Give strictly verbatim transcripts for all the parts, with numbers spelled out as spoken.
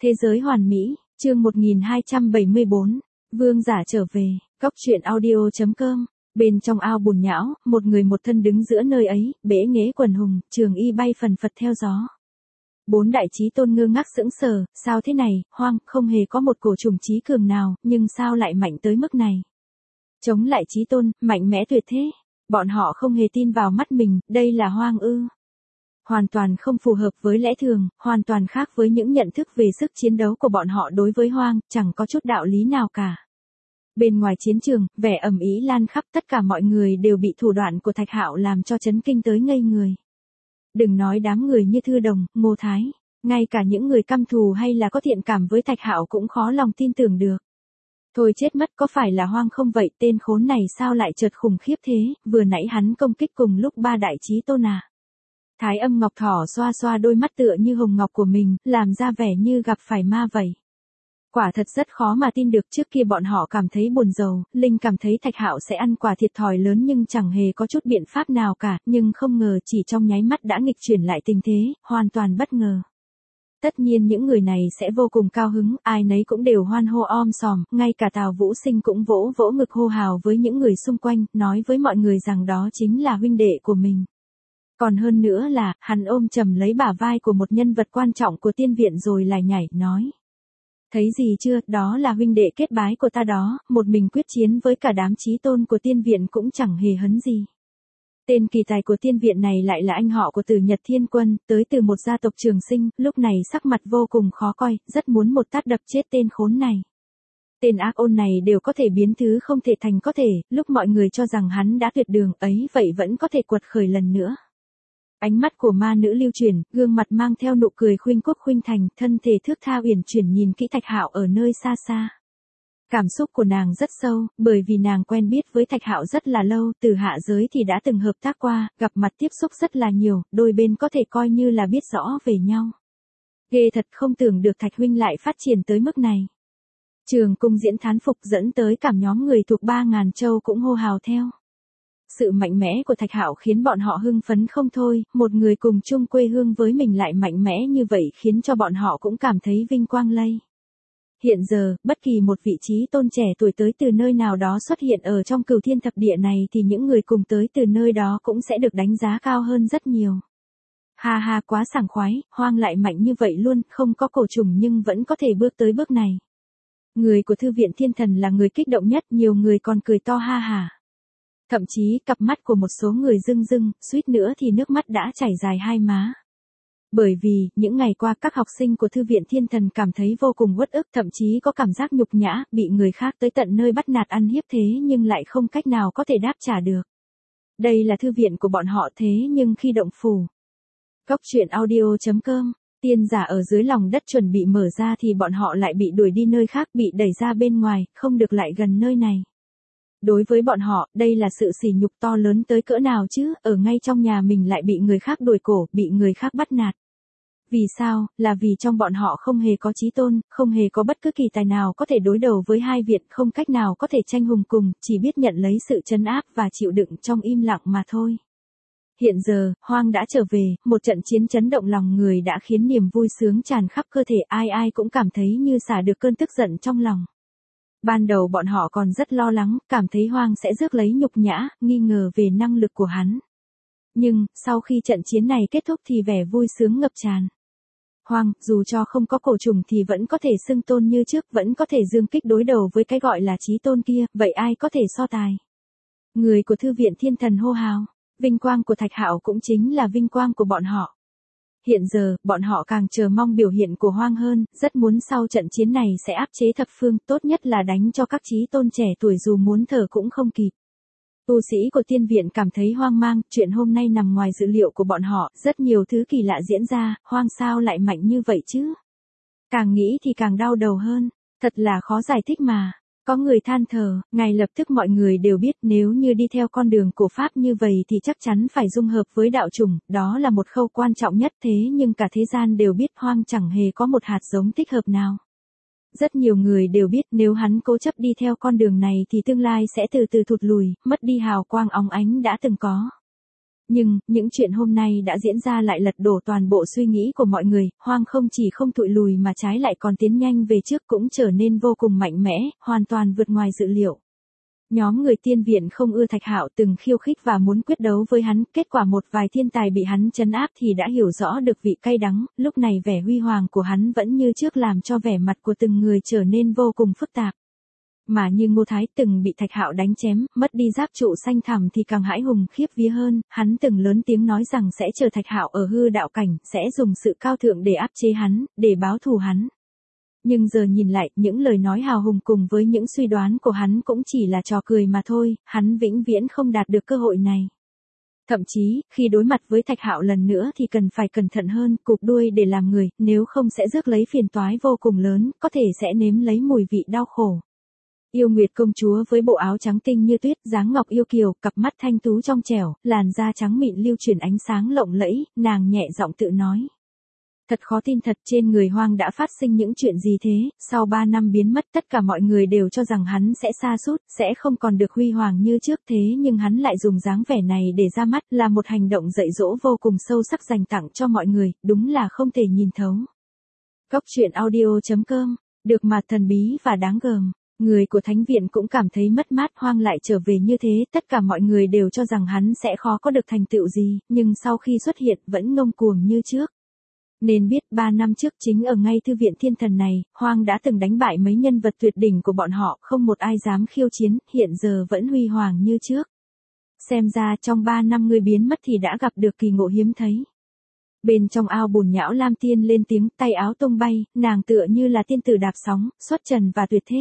Thế giới hoàn mỹ, chương một nghìn hai trăm bảy mươi bốn, vương giả trở về, góc truyện audio chấm com. Bên trong ao bùn nhão, một người một thân đứng giữa nơi ấy, bể nghễ quần hùng, trường y bay phần phật theo gió. Bốn đại chí tôn ngơ ngác sững sờ, sao thế này, Hoang, không hề có một cổ trùng chí cường nào, nhưng sao lại mạnh tới mức này? Chống lại chí tôn, mạnh mẽ tuyệt thế. Bọn họ không hề tin vào mắt mình, đây là Hoang ư? Hoàn toàn không phù hợp với lẽ thường, hoàn toàn khác với những nhận thức về sức chiến đấu của bọn họ đối với Hoang, chẳng có chút đạo lý nào cả. Bên ngoài chiến trường, vẻ ầm ĩ lan khắp, tất cả mọi người đều bị thủ đoạn của Thạch Hạo làm cho chấn kinh tới ngây người. Đừng nói đám người như Thư Đồng, Ngô Thái, ngay cả những người căm thù hay là có thiện cảm với Thạch Hạo cũng khó lòng tin tưởng được. Thôi chết mất, có phải là Hoang không vậy, tên khốn này sao lại chợt khủng khiếp thế, vừa nãy hắn công kích cùng lúc ba đại chí tôn à. Thái Âm Ngọc Thỏ xoa xoa đôi mắt tựa như hồng ngọc của mình, làm ra vẻ như gặp phải ma vậy. Quả thật rất khó mà tin được, trước kia bọn họ cảm thấy buồn rầu, Linh cảm thấy Thạch Hạo sẽ ăn quả thiệt thòi lớn nhưng chẳng hề có chút biện pháp nào cả, nhưng không ngờ chỉ trong nháy mắt đã nghịch chuyển lại tình thế, hoàn toàn bất ngờ. Tất nhiên những người này sẽ vô cùng cao hứng, ai nấy cũng đều hoan hô om sòm, ngay cả Tào Vũ Sinh cũng vỗ vỗ ngực hô hào với những người xung quanh, nói với mọi người rằng đó chính là huynh đệ của mình. Còn hơn nữa là, hắn ôm chầm lấy bả vai của một nhân vật quan trọng của tiên viện rồi lại nhảy, nói. Thấy gì chưa, đó là huynh đệ kết bái của ta đó, một mình quyết chiến với cả đám chí tôn của tiên viện cũng chẳng hề hấn gì. Tên kỳ tài của tiên viện này lại là anh họ của Tử Nhật Thiên Quân, tới từ một gia tộc Trường Sinh, lúc này sắc mặt vô cùng khó coi, rất muốn một tát đập chết tên khốn này. Tên ác ôn này đều có thể biến thứ không thể thành có thể, lúc mọi người cho rằng hắn đã tuyệt đường ấy vậy vẫn có thể quật khởi lần nữa. Ánh mắt của ma nữ lưu chuyển, gương mặt mang theo nụ cười khuynh quốc khuynh thành, thân thể thước tha uyển chuyển nhìn kỹ Thạch Hạo ở nơi xa xa. Cảm xúc của nàng rất sâu, bởi vì nàng quen biết với Thạch Hạo rất là lâu, từ hạ giới thì đã từng hợp tác qua, gặp mặt tiếp xúc rất là nhiều, đôi bên có thể coi như là biết rõ về nhau. Ghê thật, không tưởng được Thạch huynh lại phát triển tới mức này. Trường cung diễn thán phục dẫn tới cảm nhóm người thuộc ba ngàn châu cũng hô hào theo. Sự mạnh mẽ của Thạch Hạo khiến bọn họ hưng phấn không thôi, một người cùng chung quê hương với mình lại mạnh mẽ như vậy khiến cho bọn họ cũng cảm thấy vinh quang lây. Hiện giờ, bất kỳ một vị trí tôn trẻ tuổi tới từ nơi nào đó xuất hiện ở trong Cửu Thiên Thập Địa này thì những người cùng tới từ nơi đó cũng sẽ được đánh giá cao hơn rất nhiều. Ha ha, quá sảng khoái, Hoang lại mạnh như vậy luôn, không có cổ trùng nhưng vẫn có thể bước tới bước này. Người của Thư viện Thiên Thần là người kích động nhất, nhiều người còn cười to ha hả. Thậm chí, cặp mắt của một số người rưng rưng, suýt nữa thì nước mắt đã chảy dài hai má. Bởi vì, những ngày qua các học sinh của Thư viện Thiên Thần cảm thấy vô cùng uất ức, thậm chí có cảm giác nhục nhã, bị người khác tới tận nơi bắt nạt ăn hiếp thế nhưng lại không cách nào có thể đáp trả được. Đây là thư viện của bọn họ thế nhưng khi động phủ. Góc truyện audio chấm com, tiên giả ở dưới lòng đất chuẩn bị mở ra thì bọn họ lại bị đuổi đi nơi khác, bị đẩy ra bên ngoài, không được lại gần nơi này. Đối với bọn họ, đây là sự sỉ nhục to lớn tới cỡ nào chứ, ở ngay trong nhà mình lại bị người khác đuổi cổ, bị người khác bắt nạt. Vì sao, là vì trong bọn họ không hề có chí tôn, không hề có bất cứ kỳ tài nào có thể đối đầu với hai viện, không cách nào có thể tranh hùng cùng, chỉ biết nhận lấy sự trấn áp và chịu đựng trong im lặng mà thôi. Hiện giờ, Hoang đã trở về, một trận chiến chấn động lòng người đã khiến niềm vui sướng tràn khắp cơ thể, ai ai cũng cảm thấy như xả được cơn tức giận trong lòng. Ban đầu bọn họ còn rất lo lắng, cảm thấy Hoang sẽ rước lấy nhục nhã, nghi ngờ về năng lực của hắn. Nhưng, sau khi trận chiến này kết thúc thì vẻ vui sướng ngập tràn. Hoang, dù cho không có cổ trùng thì vẫn có thể xưng tôn như trước, vẫn có thể dương kích đối đầu với cái gọi là chí tôn kia, vậy ai có thể so tài? Người của Thư viện Thiên Thần hô hào, vinh quang của Thạch Hạo cũng chính là vinh quang của bọn họ. Hiện giờ, bọn họ càng chờ mong biểu hiện của Hoang hơn, rất muốn sau trận chiến này sẽ áp chế thập phương, tốt nhất là đánh cho các chí tôn trẻ tuổi dù muốn thở cũng không kịp. Tu sĩ của tiên viện cảm thấy hoang mang, chuyện hôm nay nằm ngoài dự liệu của bọn họ, rất nhiều thứ kỳ lạ diễn ra, Hoang sao lại mạnh như vậy chứ? Càng nghĩ thì càng đau đầu hơn, thật là khó giải thích mà. Có người than thở, ngay lập tức mọi người đều biết nếu như đi theo con đường của Pháp như vậy thì chắc chắn phải dung hợp với đạo chủng, đó là một khâu quan trọng nhất thế nhưng cả thế gian đều biết Hoang chẳng hề có một hạt giống thích hợp nào. Rất nhiều người đều biết nếu hắn cố chấp đi theo con đường này thì tương lai sẽ từ từ thụt lùi, mất đi hào quang óng ánh đã từng có. Nhưng, những chuyện hôm nay đã diễn ra lại lật đổ toàn bộ suy nghĩ của mọi người, Hoang không chỉ không thụi lùi mà trái lại còn tiến nhanh về trước cũng trở nên vô cùng mạnh mẽ, hoàn toàn vượt ngoài dự liệu. Nhóm người tiên viện không ưa Thạch Hạo từng khiêu khích và muốn quyết đấu với hắn, kết quả một vài thiên tài bị hắn trấn áp thì đã hiểu rõ được vị cay đắng, lúc này vẻ huy hoàng của hắn vẫn như trước làm cho vẻ mặt của từng người trở nên vô cùng phức tạp. Mà như Ngô Thái từng bị Thạch Hạo đánh chém, mất đi giáp trụ xanh thẳm thì càng hãi hùng khiếp vía hơn, hắn từng lớn tiếng nói rằng sẽ chờ Thạch Hạo ở hư đạo cảnh, sẽ dùng sự cao thượng để áp chế hắn, để báo thù hắn. Nhưng giờ nhìn lại, những lời nói hào hùng cùng với những suy đoán của hắn cũng chỉ là trò cười mà thôi, hắn vĩnh viễn không đạt được cơ hội này. Thậm chí, khi đối mặt với Thạch Hạo lần nữa thì cần phải cẩn thận hơn, cụp đuôi để làm người, nếu không sẽ rước lấy phiền toái vô cùng lớn, có thể sẽ nếm lấy mùi vị đau khổ. Yêu Nguyệt công chúa với bộ áo trắng tinh như tuyết, dáng ngọc yêu kiều, cặp mắt thanh tú trong trẻo, làn da trắng mịn lưu chuyển ánh sáng lộng lẫy, nàng nhẹ giọng tự nói. Thật khó tin thật, trên người Hoang đã phát sinh những chuyện gì thế, sau ba năm biến mất tất cả mọi người đều cho rằng hắn sẽ sa sút, sẽ không còn được huy hoàng như trước thế nhưng hắn lại dùng dáng vẻ này để ra mắt, là một hành động dạy dỗ vô cùng sâu sắc dành tặng cho mọi người, đúng là không thể nhìn thấu. Góc truyện audio chấm com, được mà thần bí và đáng gờm. Người của Thánh viện cũng cảm thấy mất mát, Hoang lại trở về như thế, tất cả mọi người đều cho rằng hắn sẽ khó có được thành tựu gì, nhưng sau khi xuất hiện vẫn ngông cuồng như trước. Nên biết ba năm trước chính ở ngay thư viện thiên thần này, Hoang đã từng đánh bại mấy nhân vật tuyệt đỉnh của bọn họ, không một ai dám khiêu chiến, hiện giờ vẫn huy hoàng như trước. Xem ra trong ba năm ngươi biến mất thì đã gặp được kỳ ngộ hiếm thấy. Bên trong ao bùn nhão Lam Tiên lên tiếng, tay áo tung bay, nàng tựa như là tiên tử đạp sóng, xuất trần và tuyệt thế.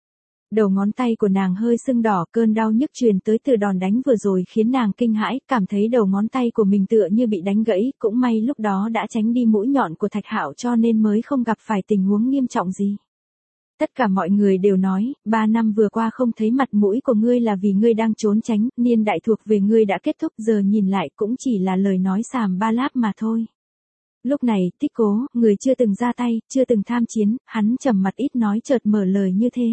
Đầu ngón tay của nàng hơi sưng đỏ, cơn đau nhức truyền tới từ đòn đánh vừa rồi khiến nàng kinh hãi, cảm thấy đầu ngón tay của mình tựa như bị đánh gãy, cũng may lúc đó đã tránh đi mũi nhọn của Thạch Hạo cho nên mới không gặp phải tình huống nghiêm trọng gì. Tất cả mọi người đều nói, ba năm vừa qua không thấy mặt mũi của ngươi là vì ngươi đang trốn tránh, niên đại thuộc về ngươi đã kết thúc, giờ nhìn lại cũng chỉ là lời nói xàm ba láp mà thôi. Lúc này, Tích Cố, người chưa từng ra tay, chưa từng tham chiến, hắn trầm mặt ít nói chợt mở lời như thế.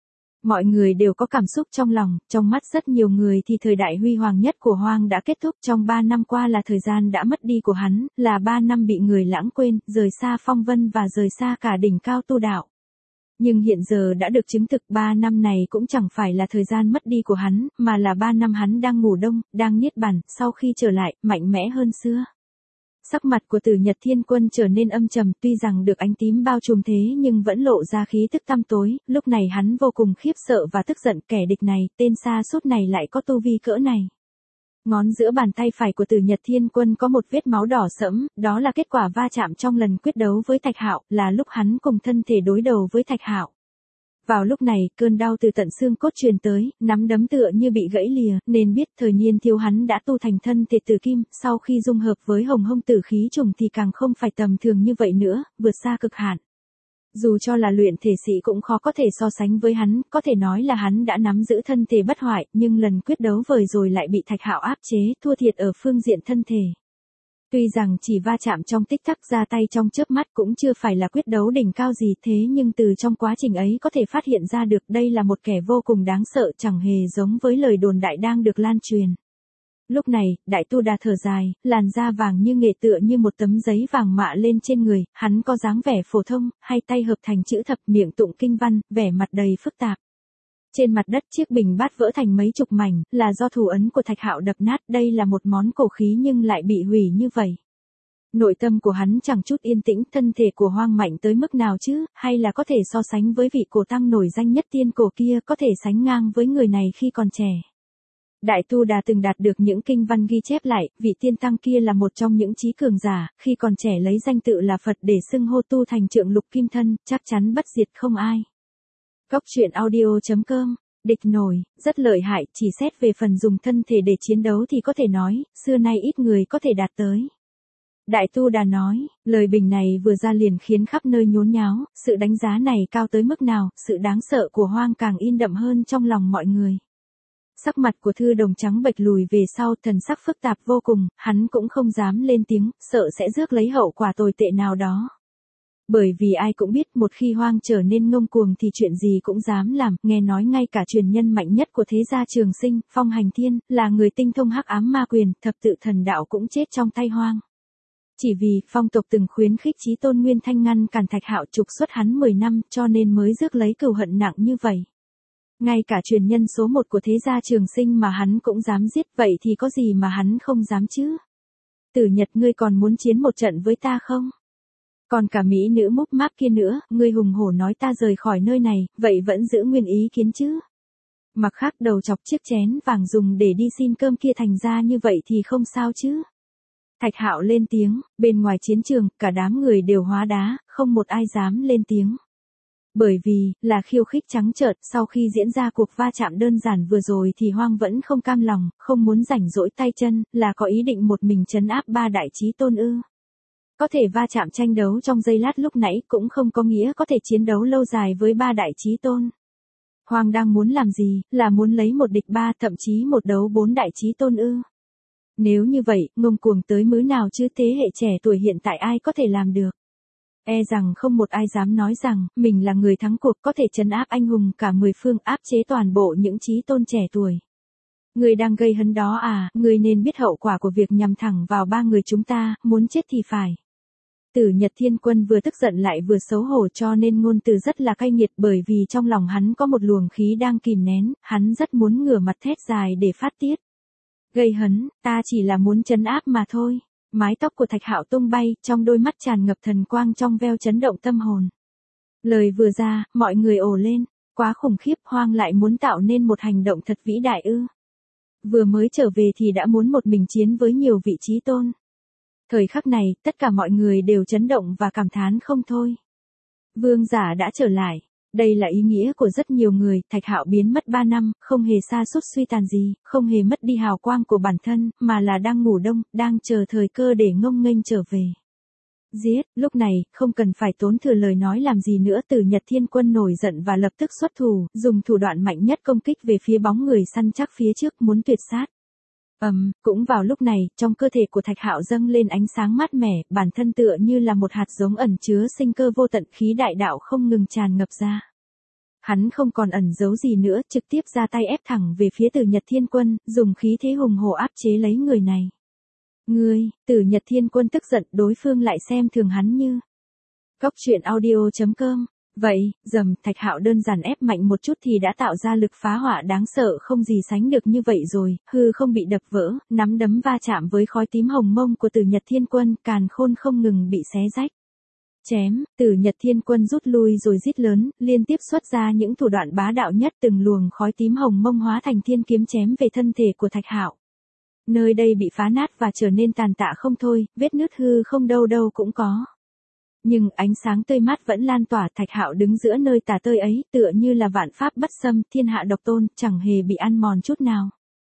Mọi người đều có cảm xúc trong lòng, trong mắt rất nhiều người thì thời đại huy hoàng nhất của Hoang đã kết thúc, trong ba năm qua là thời gian đã mất đi của hắn, là ba năm bị người lãng quên, rời xa phong vân và rời xa cả đỉnh cao tu đạo. Nhưng hiện giờ đã được chứng thực ba năm này cũng chẳng phải là thời gian mất đi của hắn, mà là ba năm hắn đang ngủ đông, đang niết bàn, sau khi trở lại, mạnh mẽ hơn xưa. Sắc mặt của Tử Nhật Thiên Quân trở nên âm trầm, tuy rằng được ánh tím bao trùm thế nhưng vẫn lộ ra khí tức tăm tối, lúc này hắn vô cùng khiếp sợ và tức giận, kẻ địch này, tên sa sút này lại có tu vi cỡ này. Ngón giữa bàn tay phải của Tử Nhật Thiên Quân có một vết máu đỏ sẫm, đó là kết quả va chạm trong lần quyết đấu với Thạch Hạo, là lúc hắn cùng thân thể đối đầu với Thạch Hạo. Vào lúc này, cơn đau từ tận xương cốt truyền tới, nắm đấm tựa như bị gãy lìa, nên biết thời niên thiếu hắn đã tu thành thân thể tử kim, sau khi dung hợp với hồng hông tử khí trùng thì càng không phải tầm thường như vậy nữa, vượt xa cực hạn. Dù cho là luyện thể sĩ cũng khó có thể so sánh với hắn, có thể nói là hắn đã nắm giữ thân thể bất hoại, nhưng lần quyết đấu vời rồi lại bị Thạch Hạo áp chế, thua thiệt ở phương diện thân thể. Tuy rằng chỉ va chạm trong tích tắc, ra tay trong chớp mắt cũng chưa phải là quyết đấu đỉnh cao gì, thế nhưng từ trong quá trình ấy có thể phát hiện ra được đây là một kẻ vô cùng đáng sợ, chẳng hề giống với lời đồn đại đang được lan truyền. Lúc này, Đại Tu Đà thở dài, làn da vàng như nghệ tựa như một tấm giấy vàng mạ lên trên người, hắn có dáng vẻ phổ thông, hai tay hợp thành chữ thập, miệng tụng kinh văn, vẻ mặt đầy phức tạp. Trên mặt đất chiếc bình bát vỡ thành mấy chục mảnh, là do thủ ấn của Thạch Hạo đập nát, đây là một món cổ khí nhưng lại bị hủy như vậy. Nội tâm của hắn chẳng chút yên tĩnh, thân thể của Hoang mạnh tới mức nào chứ, hay là có thể so sánh với vị cổ tăng nổi danh nhất tiên cổ kia, có thể sánh ngang với người này khi còn trẻ. Đại Tu Đà từng đạt được những kinh văn ghi chép lại, vị tiên tăng kia là một trong những trí cường giả, khi còn trẻ lấy danh tự là Phật để xưng hô tu thành trượng lục kim thân, chắc chắn bất diệt không ai. Góc truyện audio chấm com, địch nổi, rất lợi hại, chỉ xét về phần dùng thân thể để chiến đấu thì có thể nói, xưa nay ít người có thể đạt tới. Đại Tu Đà nói, lời bình này vừa ra liền khiến khắp nơi nhốn nháo, sự đánh giá này cao tới mức nào, sự đáng sợ của Hoang càng in đậm hơn trong lòng mọi người. Sắc mặt của Thư Đồng trắng bệch lùi về sau, thần sắc phức tạp vô cùng, hắn cũng không dám lên tiếng, sợ sẽ rước lấy hậu quả tồi tệ nào đó. Bởi vì ai cũng biết một khi Hoang trở nên ngông cuồng thì chuyện gì cũng dám làm, nghe nói ngay cả truyền nhân mạnh nhất của thế gia Trường Sinh, Phong Hành Thiên, là người tinh thông hắc ám ma quyền, thập tự thần đạo cũng chết trong tay Hoang. Chỉ vì phong tộc từng khuyến khích Chí Tôn Nguyên Thanh ngăn cản Thạch Hạo trục xuất hắn mười năm cho nên mới rước lấy cừu hận nặng như vậy. Ngay cả truyền nhân số một của thế gia Trường Sinh mà hắn cũng dám giết, vậy thì có gì mà hắn không dám chứ? Tử Nhật, ngươi còn muốn chiến một trận với ta không? Còn cả mỹ nữ múp máp kia nữa, ngươi hùng hổ nói ta rời khỏi nơi này, vậy vẫn giữ nguyên ý kiến chứ? Mặc khác đầu chọc chiếc chén vàng dùng để đi xin cơm kia thành ra như vậy thì không sao chứ? Thạch Hạo lên tiếng, bên ngoài chiến trường, cả đám người đều hóa đá, không một ai dám lên tiếng. Bởi vì, là khiêu khích trắng trợn, sau khi diễn ra cuộc va chạm đơn giản vừa rồi thì Hoang vẫn không cam lòng, không muốn rảnh rỗi tay chân, là có ý định một mình trấn áp ba đại chí tôn ư. Có thể va chạm tranh đấu trong giây lát lúc nãy cũng không có nghĩa có thể chiến đấu lâu dài với ba đại chí tôn. Hoang đang muốn làm gì, là muốn lấy một địch ba thậm chí một đấu bốn đại chí tôn ư. Nếu như vậy, ngông cuồng tới mứ nào chứ thế hệ trẻ tuổi hiện tại ai có thể làm được. E rằng không một ai dám nói rằng, mình là người thắng cuộc có thể trấn áp anh hùng cả mười phương áp chế toàn bộ những chí tôn trẻ tuổi. Người đang gây hấn đó à, người nên biết hậu quả của việc nhằm thẳng vào ba người chúng ta, muốn chết thì phải. Tử Nhật Thiên Quân vừa tức giận lại vừa xấu hổ cho nên ngôn từ rất là cay nghiệt bởi vì trong lòng hắn có một luồng khí đang kìm nén, hắn rất muốn ngửa mặt thét dài để phát tiết. Gây hấn, ta chỉ là muốn trấn áp mà thôi. Mái tóc của Thạch Hạo tung bay, trong đôi mắt tràn ngập thần quang trong veo chấn động tâm hồn. Lời vừa ra, mọi người ồ lên, quá khủng khiếp, Hoang lại muốn tạo nên một hành động thật vĩ đại ư. Vừa mới trở về thì đã muốn một mình chiến với nhiều vị chí tôn. Thời khắc này, tất cả mọi người đều chấn động và cảm thán không thôi. Vương giả đã trở lại. Đây là ý nghĩa của rất nhiều người, Thạch Hạo biến mất ba năm, không hề sa sút suy tàn gì, không hề mất đi hào quang của bản thân, mà là đang ngủ đông, đang chờ thời cơ để ngông nghênh trở về. Giết, lúc này, không cần phải tốn thừa lời nói làm gì nữa, Tử Nhật Thiên Quân nổi giận và lập tức xuất thủ, dùng thủ đoạn mạnh nhất công kích về phía bóng người săn chắc phía trước muốn tuyệt sát. Ầm, um, cũng vào lúc này, trong cơ thể của Thạch Hạo dâng lên ánh sáng mát mẻ, bản thân tựa như là một hạt giống ẩn chứa sinh cơ vô tận, khí đại đạo không ngừng tràn ngập ra. Hắn không còn ẩn giấu gì nữa, trực tiếp ra tay ép thẳng về phía Tử Nhật Thiên Quân, dùng khí thế hùng hổ áp chế lấy người này. Ngươi, Tử Nhật Thiên Quân tức giận, đối phương lại xem thường hắn như. Cóc truyện audio chấm com. Vậy, dầm, Thạch Hạo đơn giản ép mạnh một chút thì đã tạo ra lực phá hỏa đáng sợ không gì sánh được như vậy rồi, hư không bị đập vỡ, nắm đấm va chạm với khói tím hồng mông của Tử Nhật Thiên Quân, càn khôn không ngừng bị xé rách. Chém, Tử Nhật Thiên Quân rút lui rồi rít lớn, liên tiếp xuất ra những thủ đoạn bá đạo nhất, từng luồng khói tím hồng mông hóa thành thiên kiếm chém về thân thể của Thạch Hạo. Nơi đây bị phá nát và trở nên tàn tạ không thôi, vết nứt hư không đâu đâu cũng có. Nhưng ánh sáng tươi mát vẫn lan tỏa, Thạch Hạo đứng giữa nơi tà tơi ấy, tựa như là vạn pháp bất xâm, thiên hạ độc tôn, chẳng hề bị ăn mòn chút nào.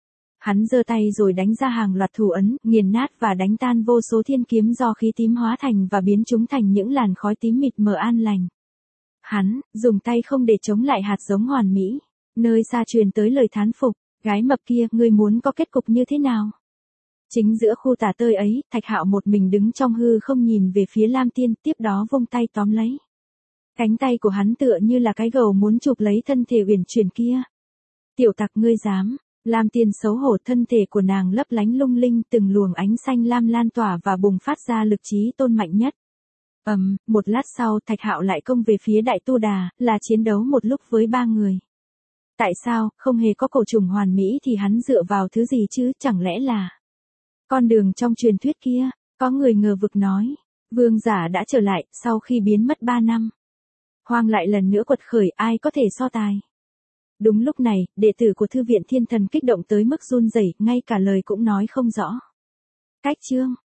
Hắn giơ tay rồi đánh ra hàng loạt thủ ấn, nghiền nát và đánh tan vô số thiên kiếm do khí tím hóa thành và biến chúng thành những làn khói tím mịt mờ an lành. Hắn, dùng tay không để chống lại hạt giống hoàn mỹ. Nơi xa truyền tới lời thán phục, gái mập kia, ngươi muốn có kết cục như thế nào? Chính giữa khu tà tơi ấy, Thạch Hạo một mình đứng trong hư không nhìn về phía Lam Tiên, tiếp đó vung tay tóm lấy. Cánh tay của hắn tựa như là cái gầu muốn chụp lấy thân thể uyển chuyển kia. Tiểu tặc, ngươi dám? Lam Tiên xấu hổ, thân thể của nàng lấp lánh lung linh, từng luồng ánh xanh lam lan tỏa và bùng phát ra lực chí tôn mạnh nhất. Ầm, um, một lát sau, Thạch Hạo lại công về phía Đại Tu Đà, là chiến đấu một lúc với ba người. Tại sao, không hề có cổ trùng hoàn mỹ thì hắn dựa vào thứ gì chứ, chẳng lẽ là con đường trong truyền thuyết kia? Có người ngờ vực nói, vương giả đã trở lại, sau khi biến mất ba năm. Hoang lại lần nữa quật khởi, ai có thể so tài? Đúng lúc này, đệ tử của Thư viện Thiên Thần kích động tới mức run rẩy, ngay cả lời cũng nói không rõ. Cách chương